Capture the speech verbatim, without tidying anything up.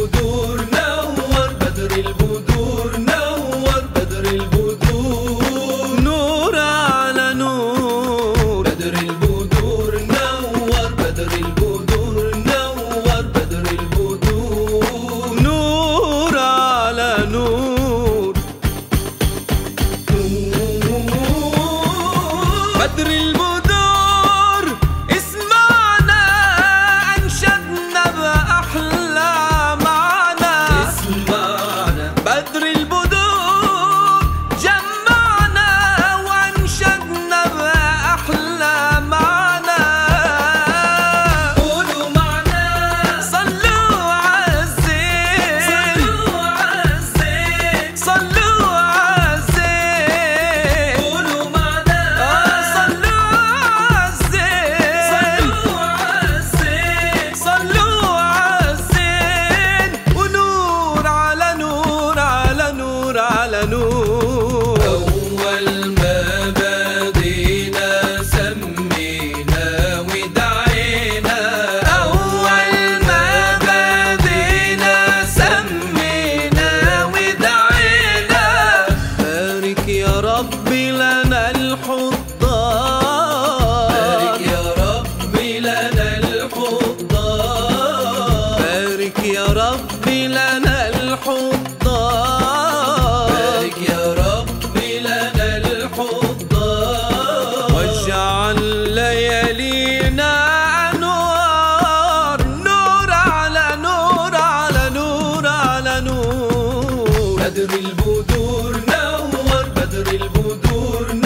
البدور نور، بدر البدور نور، بدر البدور نور على نور، بدر البدور نور، بدر البدور نور، بدر البدور نور على نور، بدر البدور اسمعنا أنشدنا بأحلى معنى، اسمعنا بدر البدور جمعنا وأنشدنا بأحلى معنى. قولوا معنا صلوا عالزين، صلوا عالزين، صلوا عالزين، قولوا معنا صلوا عالزين، صلوا عالزين، صلوا عالزين، ونور على نور على نور على نور. أول ما بدينا سمينا ودعينا، أول ما بدينا سمينا ودعينا، بارك يا ربي لنا الحضار، بارك يا ربي لنا الحضار، بارك يا ربي لنا الحضار، بارك يا ربي لنا الحضار، واجعل ليالينا أنوار، نور على نور على نور على نور. بدر البدور نور، بدر البدور